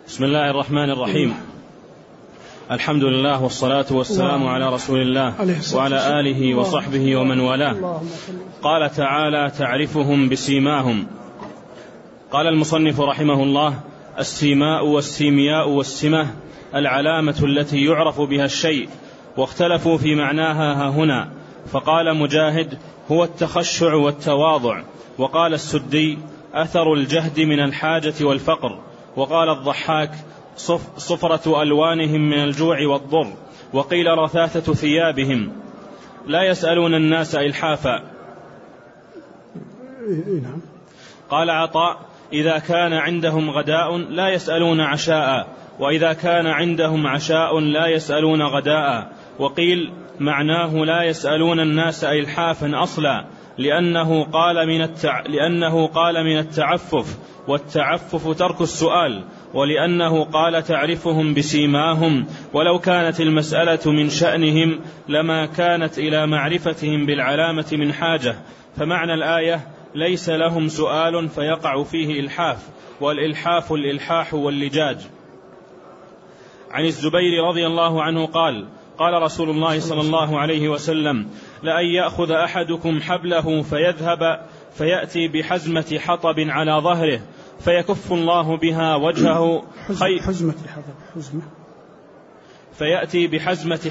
بسم الله الرحمن الرحيم. الحمد لله والصلاة والسلام على رسول الله وعلى آله وصحبه ومن والاه. قال تعالى: تعرفهم بسيماهم. قال المصنف رحمه الله: السيماء والسيمياء والسمة العلامة التي يعرف بها الشيء، واختلفوا في معناها هنا، فقال مجاهد: هو التخشع والتواضع، وقال السدي: أثر الجهد من الحاجة والفقر، وقال الضحاك: صفرة ألوانهم من الجوع والضر، وقيل رثاثة ثيابهم، لا يسألون الناس إلحافا. قال عطاء: إذا كان عندهم غداء لا يسألون عشاء، وإذا كان عندهم عشاء لا يسألون غداء. وقيل معناه لا يسألون الناس إلحافا أصلا، لأنه قال من التعفف، والتعفف ترك السؤال، ولأنه قال: تعرفهم بسيماهم، ولو كانت المسألة من شأنهم لما كانت إلى معرفتهم بالعلامة من حاجة. فمعنى الآية: ليس لهم سؤال فيقع فيه إلحاف، والإلحاف الإلحاح واللجاج. عن الزبير رضي الله عنه قال: قال رسول الله صلى الله عليه وسلم: لأن يأخذ أحدكم حبله فيذهب فيأتي بحزمة حطب على ظهره فيكف الله بها وجهه فيأتي بحزمة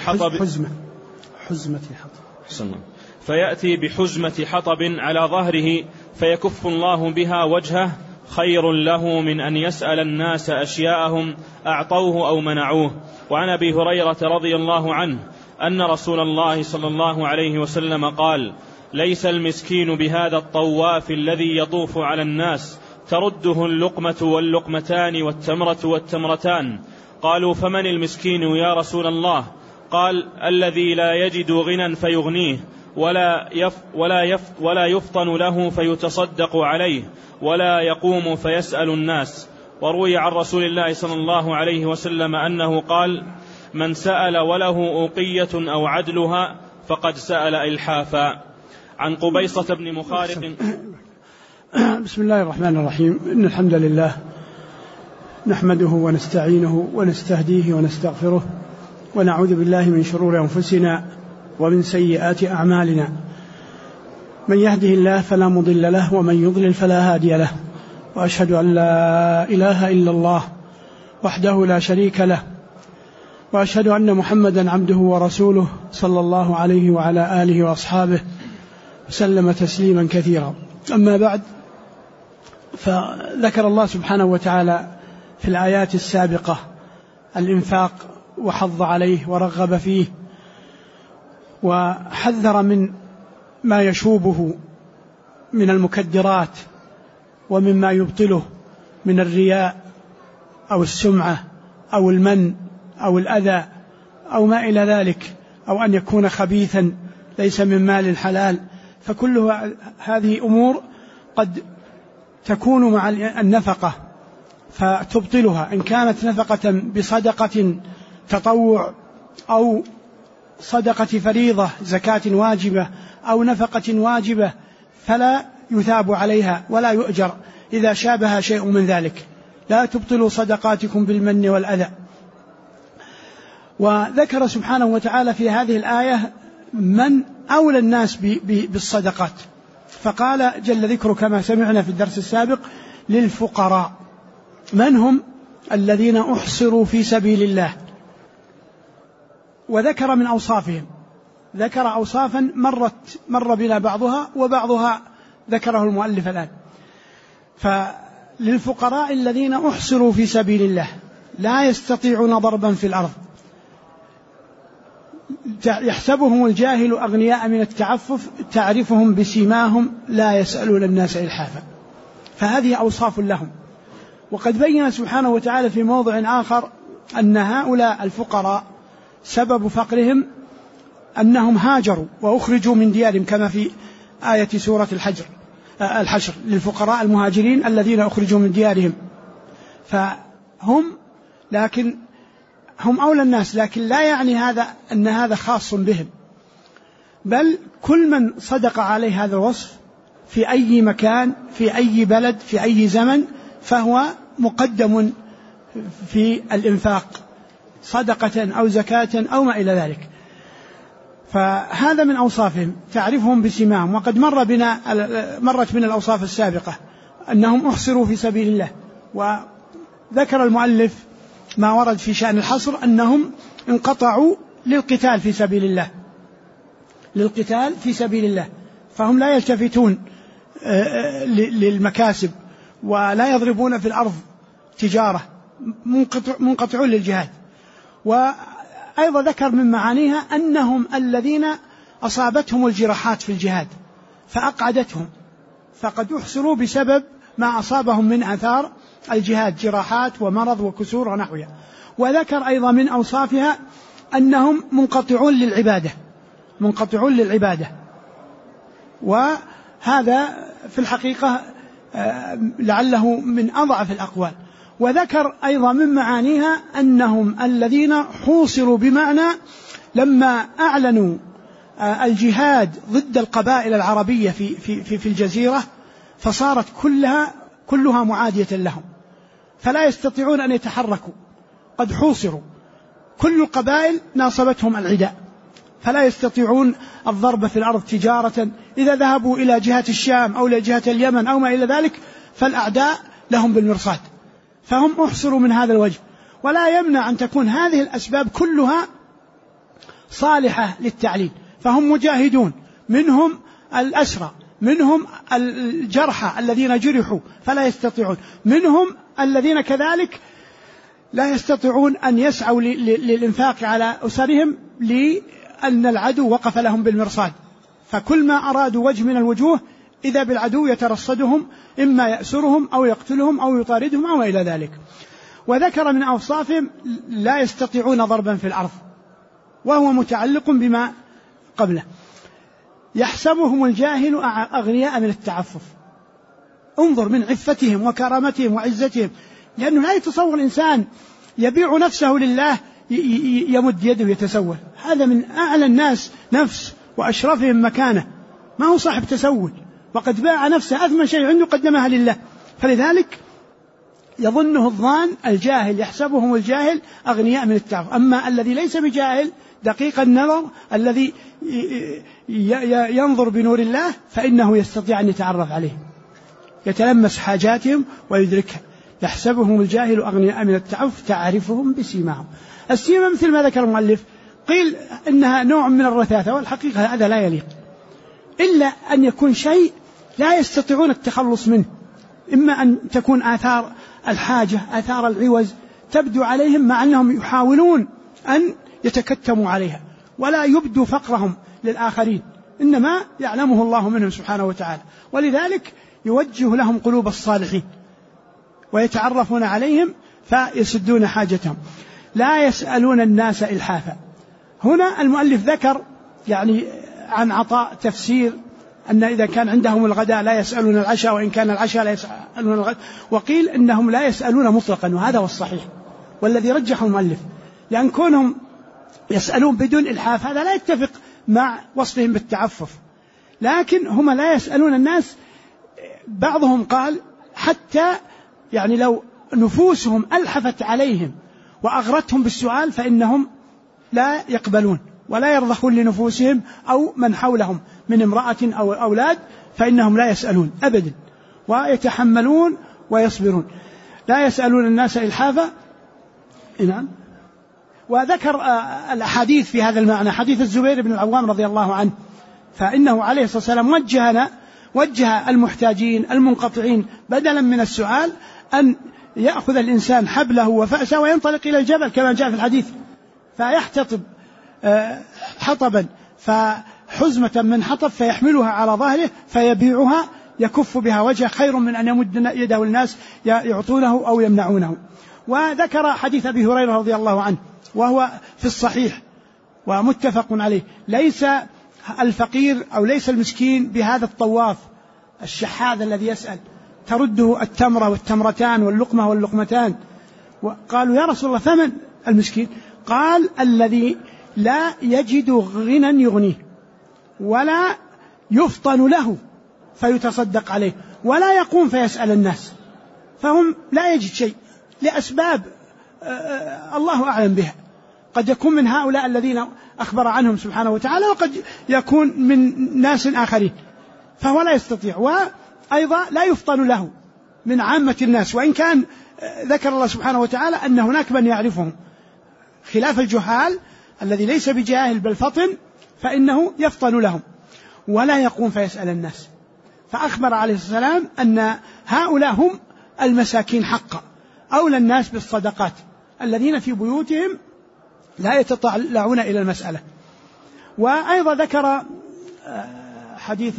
حطب على ظهره فيكف الله بها وجهه خير له من أن يسأل الناس أشياءهم أعطوه أو منعوه. وعن أبي هريرة رضي الله عنه أن رسول الله صلى الله عليه وسلم قال: ليس المسكين بهذا الطواف الذي يطوف على الناس ترده اللقمة واللقمتان والتمرة والتمرتان. قالوا: فمن المسكين يا رسول الله؟ قال: الذي لا يجد غنى فيغنيه، ولا يفطن له فيتصدق عليه، ولا يقوم فيسأل الناس. وروي عن رسول الله صلى الله عليه وسلم أنه قال: من سأل وله أوقية أو عدلها فقد سأل إلحافا. عن قبيصة بن مخارق. بسم الله الرحمن الرحيم. إن الحمد لله نحمده ونستعينه ونستهديه ونستغفره، ونعوذ بالله من شرور أنفسنا ومن سيئات أعمالنا. من يهده الله فلا مضل له، ومن يضلل فلا هادي له، وأشهد أن لا إله إلا الله وحده لا شريك له، وأشهد أن محمدا عبده ورسوله صلى الله عليه وعلى آله وأصحابه وسلم تسليما كثيرا. أما بعد، فذكر الله سبحانه وتعالى في الآيات السابقة الإنفاق وحض عليه ورغب فيه، وحذر من ما يشوبه من المكدرات ومما يبطله من الرياء أو السمعة أو المن أو الأذى أو ما إلى ذلك، أو أن يكون خبيثا ليس من مال حلال. فكل هذه أمور قد تكون مع النفقة فتبطلها، إن كانت نفقة بصدقة تطوع أو صدقة فريضة زكاة واجبة أو نفقة واجبة، فلا يثاب عليها ولا يؤجر إذا شابها شيء من ذلك. لا تبطلوا صدقاتكم بالمن والأذى. وذكر سبحانه وتعالى في هذه الآية من أولى الناس بالصدقات، فقال جل ذكره كما سمعنا في الدرس السابق: للفقراء. من هم؟ الذين أحصروا في سبيل الله. وذكر من أوصافهم، ذكر أوصافا مر بنا بعضها، وبعضها ذكره المؤلف الآن. فللفقراء الذين أحصروا في سبيل الله لا يستطيعون ضربا في الأرض، يحسبهم الجاهل أغنياء من التعفف، تعرفهم بسيماهم لا يسألون الناس إلحافا. فهذه أوصاف لهم. وقد بين سبحانه وتعالى في موضع آخر أن هؤلاء الفقراء سبب فقرهم أنهم هاجروا وأخرجوا من ديارهم، كما في آية سورة الحشر: للفقراء المهاجرين الذين أخرجوا من ديارهم. لكن هم أولى الناس، لكن لا يعني هذا أن هذا خاص بهم، بل كل من صدق عليه هذا الوصف في أي مكان في أي بلد في أي زمن فهو مقدم في الإنفاق صدقة أو زكاة أو ما إلى ذلك. فهذا من أوصافهم، تعرفهم بسماهم. وقد مرت بنا الأوصاف السابقة أنهم أحصروا في سبيل الله، وذكر المؤلف ما ورد في شأن الحصر أنهم انقطعوا للقتال في سبيل الله، فهم لا يلتفتون للمكاسب ولا يضربون في الأرض تجارة، منقطعون للجهاد. وأيضا ذكر من معانيها أنهم الذين أصابتهم الجراحات في الجهاد فأقعدتهم، فقد يحصروا بسبب ما أصابهم من آثار الجهاد، جراحات ومرض وكسور ونحوها. وذكر أيضا من أوصافها أنهم منقطعون للعبادة، وهذا في الحقيقة لعله من أضعف الأقوال. وذكر أيضا من معانيها أنهم الذين حوصروا، بمعنى لما أعلنوا الجهاد ضد القبائل العربية في الجزيرة فصارت كلها معادية لهم، فلا يستطيعون أن يتحركوا، قد حوصروا، كل القبائل ناصبتهم العداء، فلا يستطيعون الضرب في الأرض تجارة. إذا ذهبوا إلى جهة الشام أو إلى جهة اليمن أو ما إلى ذلك فالأعداء لهم بالمرصاد، فهم أحصروا من هذا الوجه. ولا يمنع أن تكون هذه الأسباب كلها صالحة للتعليل، فهم مجاهدون، منهم الأسرى، منهم الجرحى الذين جرحوا فلا يستطيعون، منهم الذين كذلك لا يستطيعون أن يسعوا للإنفاق على أسرهم لأن العدو وقف لهم بالمرصاد، فكل ما أرادوا وجه من الوجوه إذا بالعدو يترصدهم، إما يأسرهم أو يقتلهم أو يطاردهم أو إلى ذلك. وذكر من أوصافهم لا يستطيعون ضربا في الأرض، وهو متعلق بما قبله. يحسبهم الجاهل أغنياء من التعفف، انظر من عفتهم وكرامتهم وعزتهم، لأنه لا يتصور الإنسان يبيع نفسه لله يمد يده يتسول، هذا من أعلى الناس نفس وأشرفهم مكانة، ما هو صاحب تسول، وقد باع نفسه، أثمن شيء عنده قدمها لله. فلذلك يظنه الظان الجاهل، يحسبهم الجاهل أغنياء من التعفف. أما الذي ليس بجاهل دقيق النظر الذي ينظر بنور الله فإنه يستطيع أن يتعرف عليه، يتلمس حاجاتهم ويدركها. يحسبهم الجاهل أغنياء من التعفف تعرفهم بسيماهم. السيمة مثل ما ذكر المؤلف قيل إنها نوع من الرثاثة، والحقيقة هذا لا يليق، إلا أن يكون شيء لا يستطيعون التخلص منه، إما أن تكون آثار الحاجة، آثار العوز تبدو عليهم مع أنهم يحاولون أن يتكتموا عليها ولا يبدوا فقرهم للآخرين، إنما يعلمه الله منهم سبحانه وتعالى، ولذلك يوجه لهم قلوب الصالحين ويتعرفون عليهم فيسدون حاجتهم. لا يسألون الناس إلحافا. هنا المؤلف ذكر يعني عن عطاء تفسير أن إذا كان عندهم الغداء لا يسألون العشاء، وإن كان العشاء لا يسألون الغداء، وقيل إنهم لا يسألون مطلقا، وهذا هو الصحيح والذي رجحه المؤلف، لأن كونهم يسألون بدون إلحاف هذا لا يتفق مع وصفهم بالتعفف. لكن هم لا يسألون الناس، بعضهم قال حتى يعني لو نفوسهم ألحفت عليهم وأغرتهم بالسؤال فإنهم لا يقبلون ولا يرضخون لنفوسهم أو من حولهم من امرأة أو أولاد، فإنهم لا يسألون أبدا، ويتحملون ويصبرون. لا يسألون الناس إلحافا. نعم. وذكر الأحاديث في هذا المعنى، حديث الزبير بن العوام رضي الله عنه، فإنه عليه الصلاة والسلام وجه المحتاجين المنقطعين بدلا من السؤال أن يأخذ الإنسان حبله وفأسه وينطلق إلى الجبل كما جاء في الحديث، فيحتطب حطبا، فحزمة من حطب فيحملها على ظهره فيبيعها يكف بها وجهه، خير من أن يمد يده الناس يعطونه أو يمنعونه. وذكر حديث أبي هريرة رضي الله عنه وهو في الصحيح ومتفق عليه، ليس الفقير أو ليس المسكين بهذا الطواف الشحاذ الذي يسأل ترده التمرة والتمرتان واللقمة واللقمتان. وقالوا يا رسول الله فمن المسكين؟ قال الذي لا يجد غنى يغنيه ولا يفطن له فيتصدق عليه ولا يقوم فيسأل الناس، فهم لا يجد شيء لأسباب الله أعلم بها، قد يكون من هؤلاء الذين أخبر عنهم سبحانه وتعالى، وقد يكون من ناس آخرين، فهو لا يستطيع. وأيضا لا يفطن له من عامة الناس، وإن كان ذكر الله سبحانه وتعالى أن هناك من يعرفهم، خلاف الجهال الذي ليس بجاهل بل فطن فإنه يفطن لهم ولا يقوم فيسأل الناس. فأخبر عليه الصلاة والسلام أن هؤلاء هم المساكين حقا، أولى الناس بالصدقات الذين في بيوتهم لا يتطلعون إلى المسألة. وأيضا ذكر حديث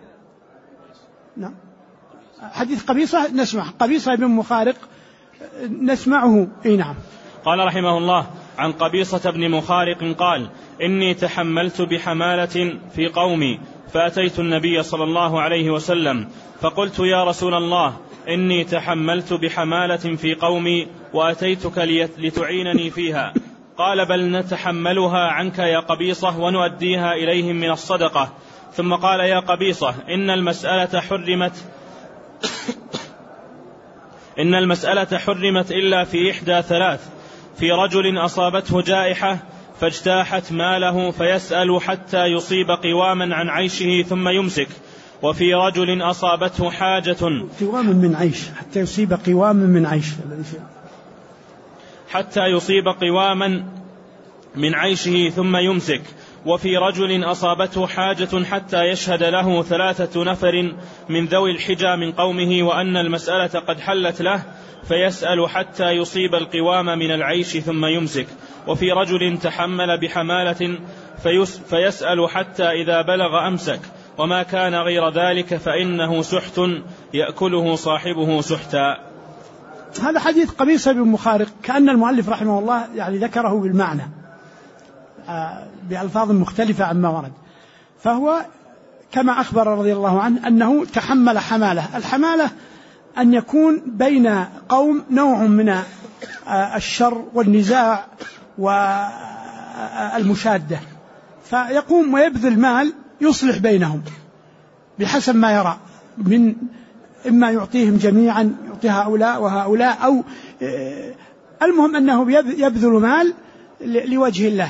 قبيصة، نسمع قبيصة بن مخارق نسمعه. نعم. قال رحمه الله: عن قبيصة بن مخارق قال: إني تحملت بحمالة في قومي فأتيت النبي صلى الله عليه وسلم فقلت: يا رسول الله، إني تحملت بحمالة في قومي وأتيتك لتعينني فيها. قال: بل نتحملها عنك يا قبيصة ونؤديها إليهم من الصدقة. ثم قال: يا قبيصة، إن المسألة حرمت إلا في إحدى ثلاث: في رجل أصابته جائحة فاجتاحت ماله فيسأل حتى يصيب قواما عن عيشه ثم يمسك، وفي رجل أصابته حاجة قواما من عيش حتى يصيب قواما من عيش من عيشه ثم يمسك، وفي رجل أصابته حاجة حتى يشهد له 3 نفر من ذوي الحجى من قومه وأن المسألة قد حلت له فيسأل حتى يصيب القوام من العيش ثم يمسك، وفي رجل تحمل بحمالة فيسأل حتى إذا بلغ أمسك، وما كان غير ذلك فإنه سحت يأكله صاحبه سحتا. هذا حديث قبيصة بن مخارق كأن المؤلف رحمه الله يعني ذكره بالمعنى بألفاظ مختلفة عما ورد، فهو كما أخبر رضي الله عنه أنه تحمل حمالة. الحمالة أن يكون بين قوم نوع من الشر والنزاع والمشادة، فيقوم ويبذل مال يصلح بينهم بحسب ما يرى، من إما يعطيهم جميعا، يعطي هؤلاء وهؤلاء، أو المهم أنه يبذل مال لوجه الله.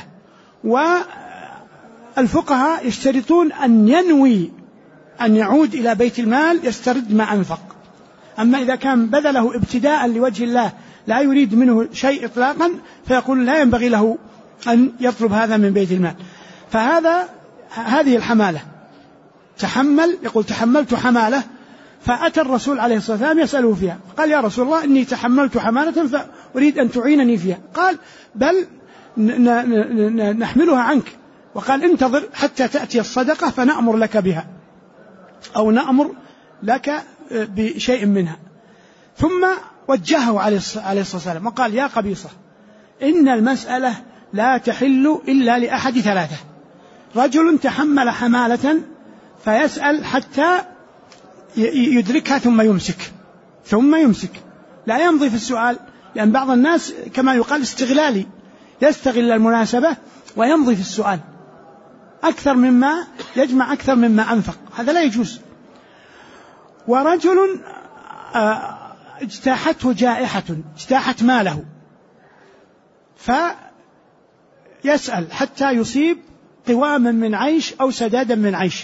والفقهاء يشترطون أن ينوي أن يعود إلى بيت المال يسترد ما أنفق. أما إذا كان بذله ابتداء لوجه الله لا يريد منه شيء إطلاقا فيقول لا ينبغي له أن يطلب هذا من بيت المال. هذه الحمالة تحمل، يقول تحملت حمالة، فأتى الرسول عليه الصلاة والسلام يسأله فيها، قال: يا رسول الله، إني تحملت حمالة فأريد أن تعينني فيها. قال: بل نحملها عنك. وقال: انتظر حتى تأتي الصدقة فنأمر لك بها، أو نأمر لك بشيء منها. ثم وجهه عليه الصلاة والسلام وقال: يا قبيصة، إن المسألة لا تحل إلا لأحد 3: رجل تحمل حمالة فيسأل حتى يدركها ثم يمسك، لا يمضي في السؤال، لأن بعض الناس كما يقال استغلالي، يستغل المناسبة ويمضي في السؤال أكثر مما يجمع أكثر مما أنفق، هذا لا يجوز. ورجل اجتاحته جائحة، اجتاحت ماله، فيسأل حتى يصيب قواما من عيش أو سدادا من عيش.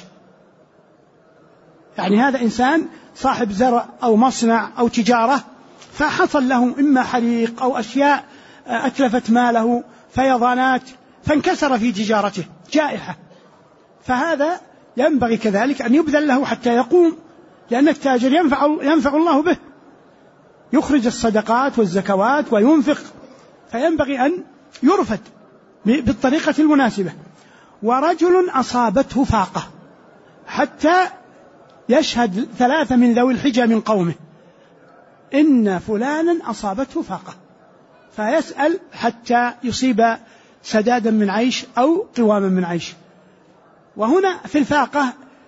يعني هذا إنسان صاحب زرع أو مصنع أو تجارة، فحصل له إما حريق أو أشياء أتلفت ماله، فيضانات، فانكسر في تجارته، جائحة، فهذا ينبغي كذلك أن يبذل له حتى يقوم، لأن التاجر ينفع الله به، يخرج الصدقات والزكوات وينفق، فينبغي أن يرفد بالطريقة المناسبة. ورجل أصابته فاقة حتى يشهد 3 من ذوي الحجى من قومه: إن فلانا أصابته فاقة، فيسأل حتى يصيب سدادا من عيش أو قواما من عيش. وهنا في الفاقة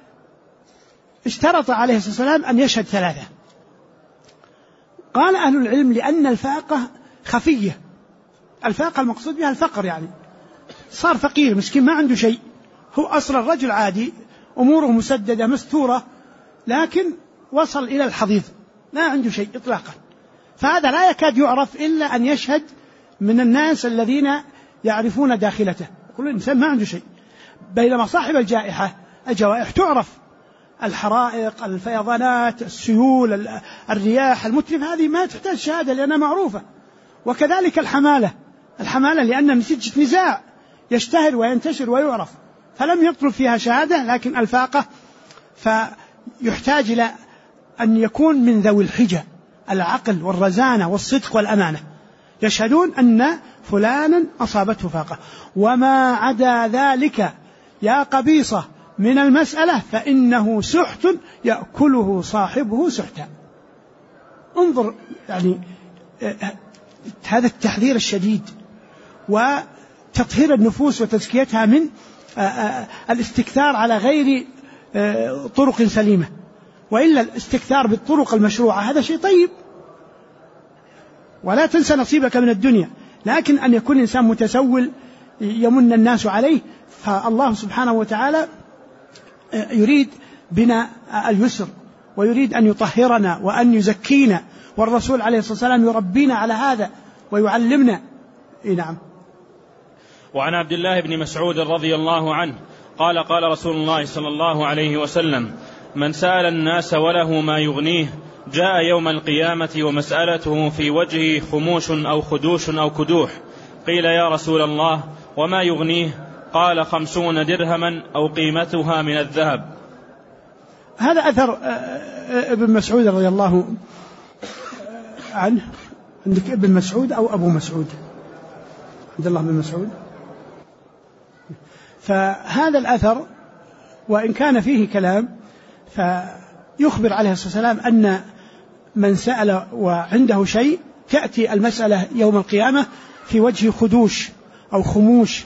اشترط عليه الصلاة والسلام أن يشهد 3. قال أهل العلم لأن الفاقة خفية، الفاقة المقصود بها الفقر، يعني صار فقير مسكين ما عنده شيء، هو أصلا الرجل عادي أموره مسددة مستورة، لكن وصل إلى الحضيض لا عنده شيء إطلاقا، فهذا لا يكاد يعرف إلا أن يشهد من الناس الذين يعرفون داخلته، كل إنسان ما عنده شيء، بينما صاحب الجوائح تعرف، الحرائق، الفيضانات، السيول، الرياح، المتلف، هذه ما تحتاج شهادة لأنها معروفة. وكذلك الحمالة لأنها نتيجة نزاع يشتهر وينتشر ويعرف، فلم يطلب فيها شهادة، لكن الفاقة فيحتاج إلى أن يكون من ذوي الحجة، العقل والرزانة والصدق والأمانة، يشهدون أن فلانا أصابته فاقة. وما عدا ذلك يا قبيصة من المسألة فإنه سحت يأكله صاحبه سحتا. انظر يعني هذا التحذير الشديد وتطهير النفوس وتزكيتها من الاستكثار على غير طرق سليمة، وإلا الاستكثار بالطرق المشروعة هذا شيء طيب، ولا تنسى نصيبك من الدنيا، لكن أن يكون إنسان متسول يمن الناس عليه، فالله سبحانه وتعالى يريد بنا اليسر ويريد أن يطهرنا وأن يزكينا، والرسول عليه الصلاة والسلام يربينا على هذا ويعلمنا. نعم. وعن عبد الله بن مسعود رضي الله عنه قال قال رسول الله صلى الله عليه وسلم: من سأل الناس وله ما يغنيه جاء يوم القيامة ومسألته في وجهه خموش أو خدوش أو كدوح. قيل يا رسول الله وما يغنيه؟ قال 50 درهما أو قيمتها من الذهب. هذا أثر ابن مسعود رضي الله عنه. عندك ابن مسعود أو أبو مسعود؟ عبد الله بن مسعود. فهذا الأثر وإن كان فيه كلام فيخبر عليه الصلاة والسلام أن من سأل وعنده شيء تأتي المسألة يوم القيامة في وجه خدوش أو خموش،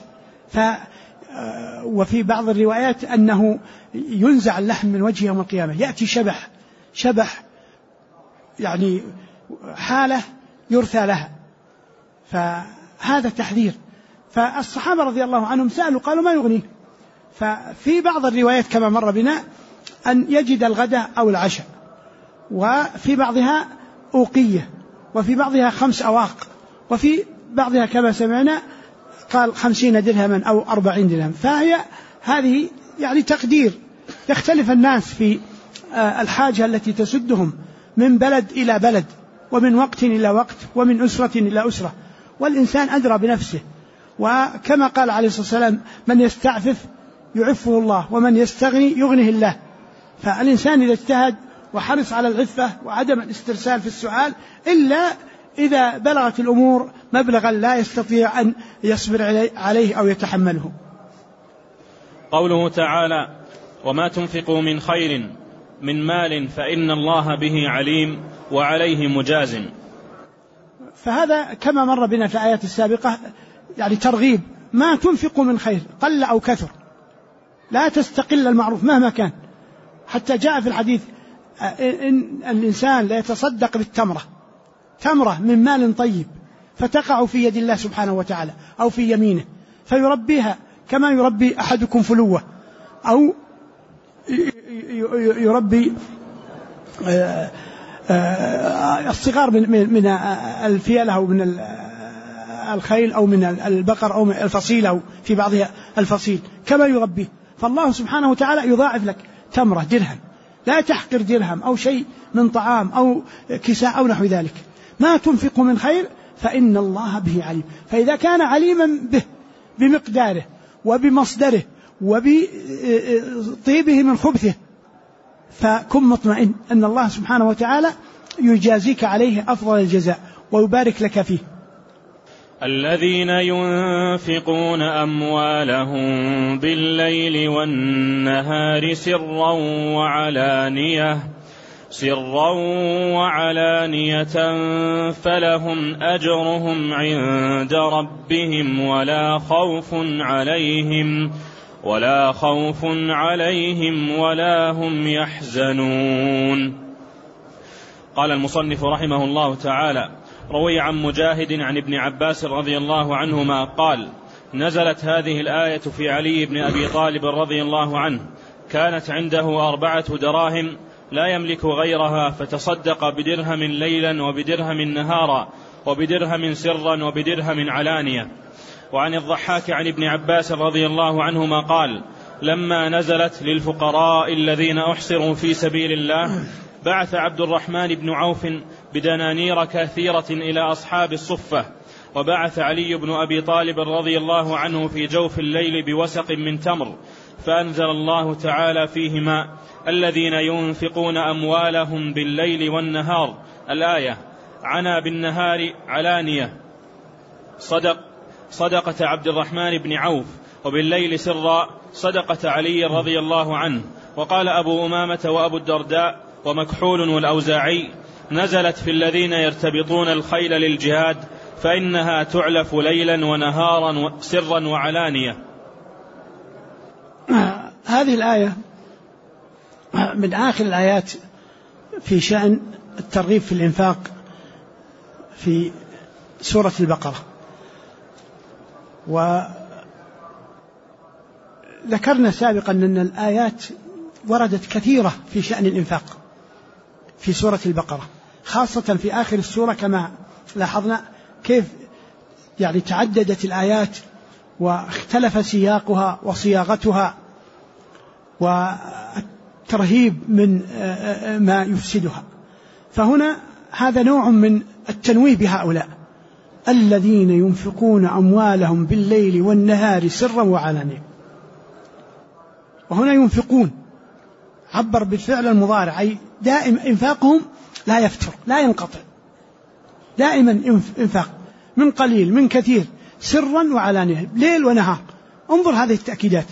وفي بعض الروايات أنه ينزع اللحم من وجه يوم القيامة، يأتي شبح يعني حالة يرثى لها، فهذا تحذير. فالصحابة رضي الله عنهم سألوا قالوا ما يغنيه، ففي بعض الروايات كما مر بنا أن يجد الغداء أو العشاء، وفي بعضها أوقية، وفي بعضها 5 أواق، وفي بعضها كما سمعنا قال 50 درهما أو 40 درهم. فهي هذه يعني تقدير، يختلف الناس في الحاجة التي تسدهم من بلد إلى بلد، ومن وقت إلى وقت، ومن أسرة إلى أسرة، والإنسان أدرى بنفسه. وكما قال عليه الصلاة والسلام: من يستعفف يعفه الله، ومن يستغني يغنه الله. فالإنسان إذا اجتهد وحرص على العفة وعدم الاسترسال في السؤال، إلا إذا بلغت الأمور مبلغا لا يستطيع أن يصبر عليه أو يتحمله. قوله تعالى: وما تنفقوا من خير من مال فإن الله به عليم وعليه مجاز. فهذا كما مر بنا في الآيات السابقة يعني ترغيب، ما تنفقوا من خير قل أو كثر، لا تستقل المعروف مهما كان. حتى جاء في الحديث إن الإنسان لا يتصدق بالتمرة، تمرة من مال طيب فتقع في يد الله سبحانه وتعالى أو في يمينه فيربيها كما يربي أحدكم فلوة، أو يربي الصغار من الفيلة أو من الخيل أو من البقر أو من الفصيل أو في بعضها الفصيل كما يربيه. فالله سبحانه وتعالى يضاعف لك تمرة درهم، لا تحقر درهم أو شيء من طعام أو كساء أو نحو ذلك. ما تنفق من خير فإن الله به عليم. فإذا كان عليما به بمقداره وبمصدره وبطيبه من خبثه فكن مطمئن أن الله سبحانه وتعالى يجازيك عليه أفضل الجزاء ويبارك لك فيه. الذين ينفقون أموالهم بالليل والنهار سرا وعلانية فلهم أجرهم عند ربهم ولا خوف عليهم ولا هم يحزنون. قال المصنف رحمه الله تعالى: روي عن مجاهد عن ابن عباس رضي الله عنهما قال: نزلت هذه الآية في علي بن أبي طالب رضي الله عنه، كانت عنده 4 دراهم لا يملك غيرها، فتصدق بدرهم ليلا وبدرهم نهارا، وبدرهم سرا وبدرهم علانية. وعن الضحاك عن ابن عباس رضي الله عنهما قال: لما نزلت للفقراء الذين أحصروا في سبيل الله بعث عبد الرحمن بن عوف بدنانير كثيرة إلى أصحاب الصفة، وبعث علي بن أبي طالب رضي الله عنه في جوف الليل بوسق من تمر، فأنزل الله تعالى فيهما: الذين ينفقون أموالهم بالليل والنهار، الآية. عنا بالنهار علانية صدقة عبد الرحمن بن عوف، وبالليل سرا صدقة علي رضي الله عنه. وقال أبو أمامة وأبو الدرداء ومكحول والأوزاعي: نزلت في الذين يرتبطون الخيل للجهاد، فإنها تعلف ليلا ونهارا سرا وعلانية. هذه الآية من آخر الآيات في شأن الترغيب في الإنفاق في سورة البقرة. وذكرنا سابقا أن الآيات وردت كثيرة في شأن الإنفاق في سورة البقرة، خاصة في آخر السورة كما لاحظنا كيف يعني تعددت الآيات واختلف سياقها وصياغتها والترهيب من ما يفسدها. فهنا هذا نوع من التنويه بهؤلاء الذين ينفقون أموالهم بالليل والنهار سرا وعلانية. وهنا ينفقون عبر بالفعل المضارع، أي دائم إنفاقهم لا يفتر لا ينقطع، دائما إنفاق من قليل من كثير سرا وعلانية ليل ونهار. انظر هذه التأكيدات.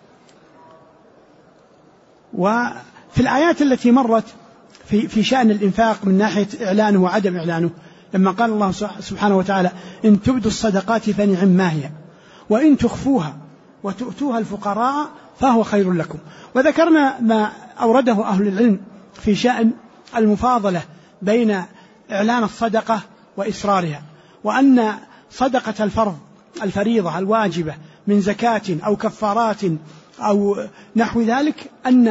وفي الآيات التي مرت في شأن الإنفاق من ناحية إعلانه وعدم إعلانه، لما قال الله سبحانه وتعالى: إن تبدوا الصدقات فنعم ما هي، وإن تخفوها وتؤتوها الفقراء فهو خير لكم. وذكرنا ما أورده أهل العلم في شأن المفاضلة بين إعلان الصدقة وإسرارها، وأن صدقة الفرض الفريضة الواجبة من زكاة أو كفارات أو نحو ذلك أن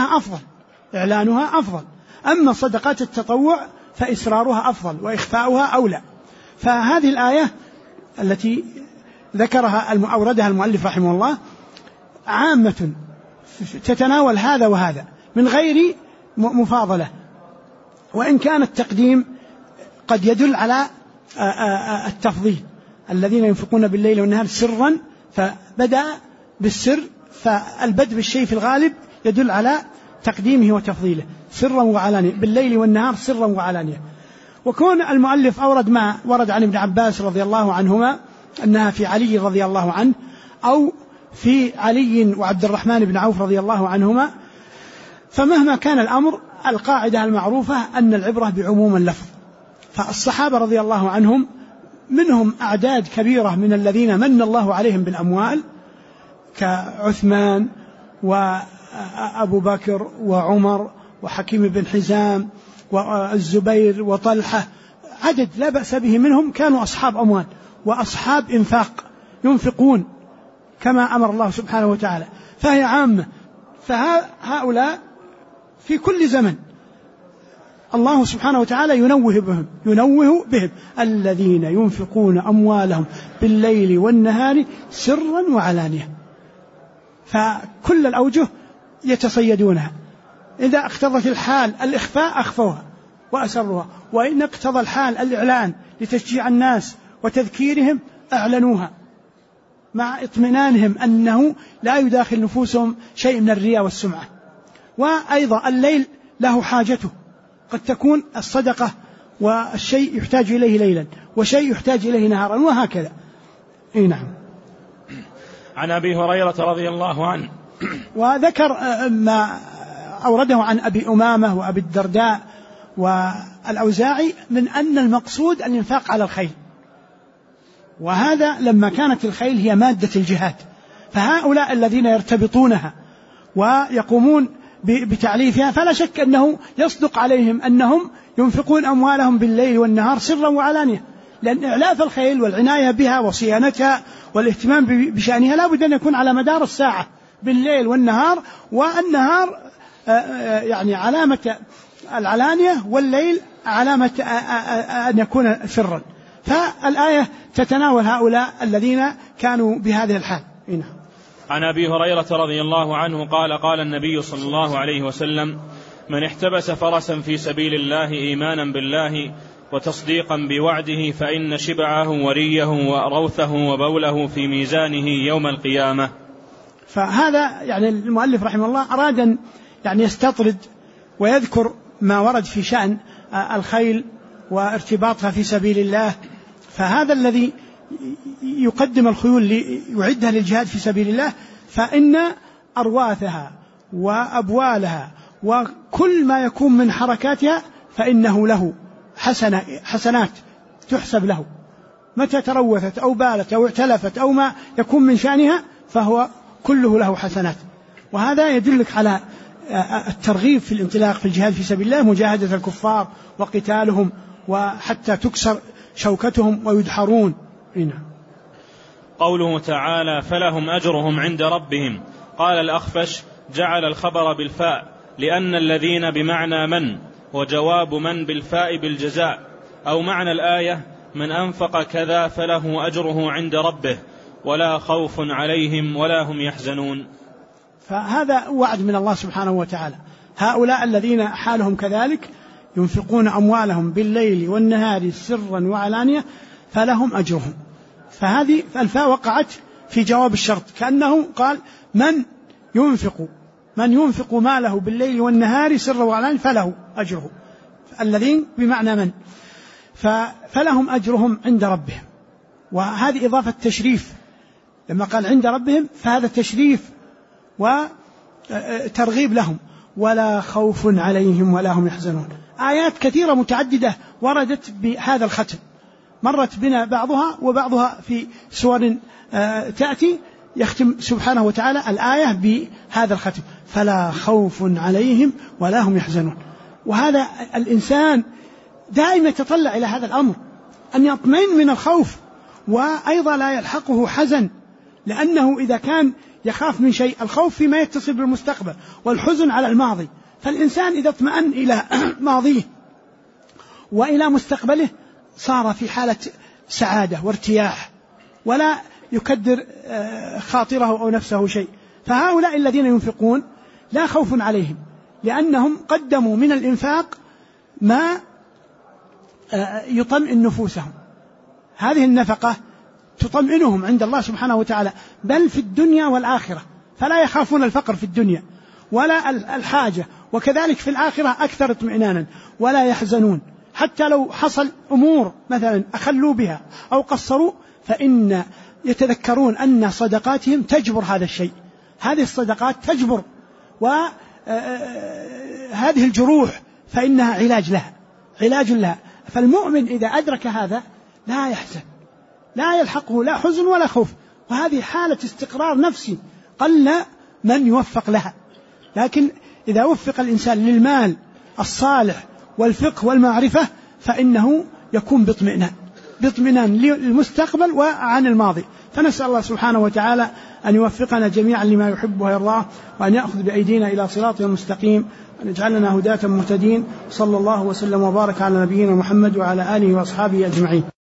إعلانها أفضل، أما صدقات التطوع فإسرارها أفضل وإخفاؤها أولى. فهذه الآية التي ذكرها أوردها المؤلف رحمه الله عامة تتناول هذا وهذا من غير مفاضلة، وإن كان التقديم قد يدل على التفضيل. الذين ينفقون بالليل والنهار سرا، فبدأ بالسر، فالبدء بالشيء في الغالب يدل على تقديمه وتفضيله سرا وعلانية، بالليل والنهار سرا وعلانية. وكون المؤلف أورد ما ورد عن ابن عباس رضي الله عنهما أنها في علي رضي الله عنه أو في علي وعبد الرحمن بن عوف رضي الله عنهما، فمهما كان الأمر القاعدة المعروفة أن العبرة بعموم اللفظ. فالصحابة رضي الله عنهم منهم أعداد كبيرة من الذين من الله عليهم بالأموال كعثمان وأبو بكر وعمر وحكيم بن حزام والزبير وطلحة، عدد لا بأس به منهم كانوا أصحاب أموال وأصحاب إنفاق ينفقون كما أمر الله سبحانه وتعالى، فهي عامة. فهؤلاء في كل زمن الله سبحانه وتعالى ينوه بهم الذين ينفقون أموالهم بالليل والنهار سرا وعلانية. فكل الأوجه يتصيدونها. إذا اقتضت الحال الإخفاء أخفوها وأسروها، وإن اقتضى الحال الإعلان لتشجيع الناس وتذكيرهم أعلنوها مع اطمئنانهم أنه لا يداخل نفوسهم شيء من الرياء والسمعة. وأيضا الليل له حاجته، قد تكون الصدقة والشيء يحتاج إليه ليلا وشيء يحتاج إليه نهارا وهكذا. نعم. عن أبي هريرة رضي الله عنه وذكر ما أورده عن أبي أمامة وأبي الدرداء والأوزاعي من أن المقصود الإنفاق على الخيل، وهذا لما كانت الخيل هي مادة الجهاد، فهؤلاء الذين يرتبطونها ويقومون بتعليفها فلا شك أنه يصدق عليهم أنهم ينفقون أموالهم بالليل والنهار سرا وعلانية، لأن إعلاف الخيل والعناية بها وصيانتها والاهتمام بشأنها لا بد أن يكون على مدار الساعة بالليل والنهار، والنهار يعني علامة العلانية والليل علامة أن يكون سرا. فالآية تتناول هؤلاء الذين كانوا بهذه الحال. عن أبي هريرة رضي الله عنه قال قال النبي صلى الله عليه وسلم: من احتبس فرسا في سبيل الله إيمانا بالله وتصديقا بوعده فإن شبعه وريه وروثه وبوله في ميزانه يوم القيامة. فهذا يعني المؤلف رحمه الله أراد أن يعني يستطرد ويذكر ما ورد في شأن الخيل وارتباطها في سبيل الله. فهذا الذي يقدم الخيول ليعدها للجهاد في سبيل الله، فإن أرواثها وأبوالها وكل ما يكون من حركاتها فإنه له حسنات تحسب له، متى تروثت أو بالت أو اعتلفت أو ما يكون من شأنها فهو كله له حسنات. وهذا يدلك على الترغيب في الانطلاق في الجهاد في سبيل الله، مجاهدة الكفار وقتالهم وحتى تكسر شوكتهم ويدحرون. قوله تعالى: فلهم أجرهم عند ربهم. قال الأخفش: جعل الخبر بالفاء لأن الذين بمعنى من، وجواب من بالفاء بالجزاء، أو معنى الآية: من أنفق كذا فله أجره عند ربه ولا خوف عليهم ولا هم يحزنون. فهذا وعد من الله سبحانه وتعالى. هؤلاء الذين حالهم كذلك ينفقون أموالهم بالليل والنهار سرا وعلانية فلهم أجرهم. فهذه الفاء وقعت في جواب الشرط، كأنه قال من ينفق ماله بالليل والنهار سرا وعلانية فله أجره، الذين بمعنى من، فلهم أجرهم عند ربهم. وهذه إضافة تشريف، لما قال عند ربهم فهذا تشريف وترغيب لهم. ولا خوف عليهم ولا هم يحزنون. آيات كثيرة متعددة وردت بهذا الختم، مرت بنا بعضها وبعضها في سور تأتي يختم سبحانه وتعالى الآية بهذا الختم: فلا خوف عليهم ولا هم يحزنون. وهذا الإنسان دائما يتطلع إلى هذا الأمر، أن يطمئن من الخوف، وأيضا لا يلحقه حزن، لأنه إذا كان يخاف من شيء، الخوف فيما يتصل بالمستقبل والحزن على الماضي، فالإنسان إذا اطمأن إلى ماضيه وإلى مستقبله صار في حالة سعادة وارتياح، ولا يكدر خاطره أو نفسه شيء. فهؤلاء الذين ينفقون لا خوف عليهم، لأنهم قدموا من الإنفاق ما يطمئن نفوسهم. هذه النفقة تطمئنهم عند الله سبحانه وتعالى، بل في الدنيا والآخرة، فلا يخافون الفقر في الدنيا ولا الحاجة، وكذلك في الآخرة أكثر اطمئنانا، ولا يحزنون حتى لو حصل أمور مثلا أخلوا بها أو قصروا، فإن يتذكرون أن صدقاتهم تجبر هذا الشيء. هذه الصدقات تجبر، وهذه الجروح فإنها علاج لها. فالمؤمن إذا أدرك هذا لا يحزن، لا يلحقه لا حزن ولا خوف، وهذه حالة استقرار نفسي قل من يوفق لها. لكن إذا وفق الإنسان للمال الصالح والفقه والمعرفة فإنه يكون باطمئنان للمستقبل وعن الماضي. فنسأل الله سبحانه وتعالى أن يوفقنا جميعا لما يحب ويرضاه، وأن يأخذ بأيدينا إلى صراط المستقيم، وأن يجعلنا هداة مهتدين. صلى الله وسلم وبارك على نبينا محمد وعلى آله وأصحابه أجمعين.